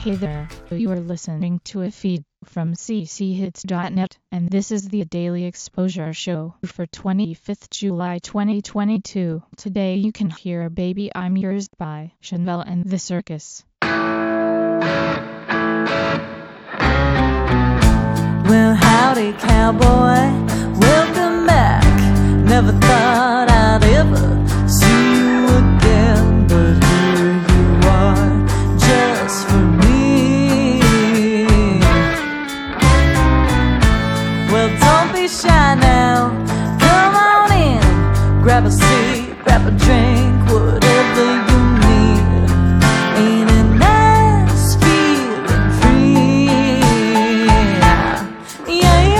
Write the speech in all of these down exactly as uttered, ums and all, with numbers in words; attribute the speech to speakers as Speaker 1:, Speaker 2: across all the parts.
Speaker 1: Hey there, you are listening to a feed from c c hits dot net, and this is the Daily Exposure Show for twenty-fifth July twenty twenty-two. Today you can hear Baby I'm Yours by Chanvel and the Circus.
Speaker 2: Well, howdy, cowboy, welcome back. Never thought I'd ever see you again, but here you are, just for me. Well, don't be shy now, come on in, grab a seat, grab a drink, whatever you need. Ain't it nice feeling free? Yeah, yeah,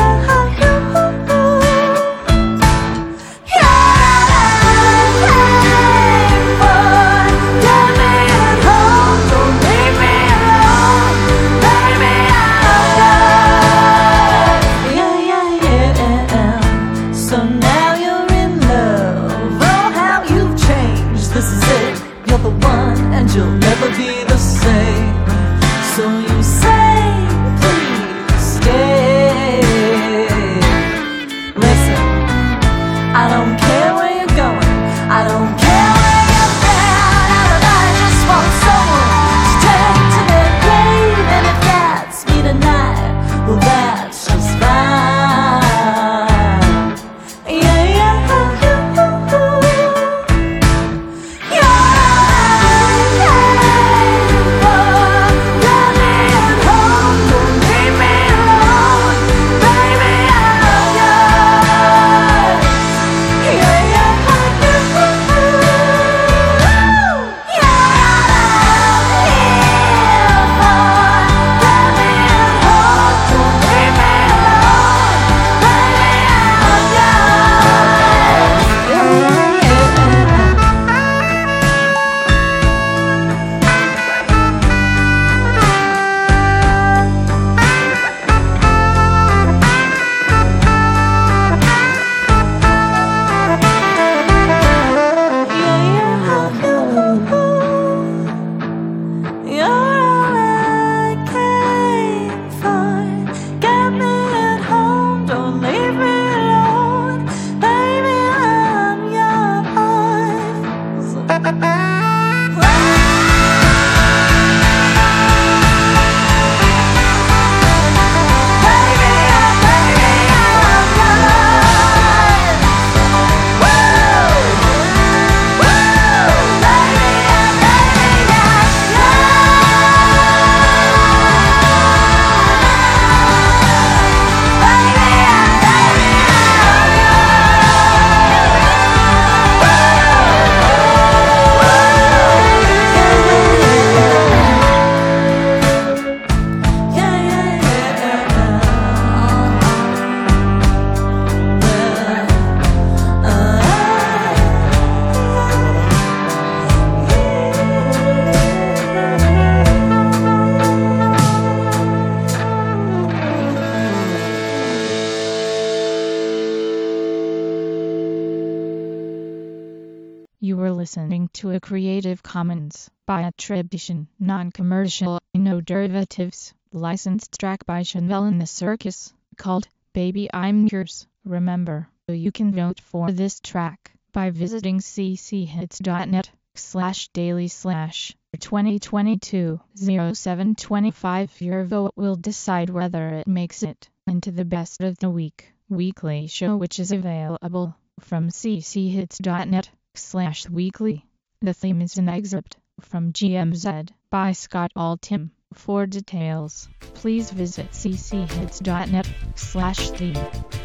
Speaker 2: this is it, you're the one, and you'll never be the same. So you say, please stay. Listen, I don't care where you're going, I don't care where you've been, and I just want someone to take to their grave. And if that's me tonight, well, that's just fine. Yeah, yeah.
Speaker 1: You were listening to a Creative Commons by attribution, non-commercial, no derivatives, licensed track by Chanvel and the Circus, called Baby I'm Yours. Remember, you can vote for this track by visiting c c hits dot net slash daily slash twenty twenty-two oh seven twenty-five. Your vote will decide whether it makes it into the Best of the Week weekly show, which is available from c c hits dot net slash weekly. The theme is an excerpt from G M Z by Scott Altham. For details, please visit c c hits dot net slash theme.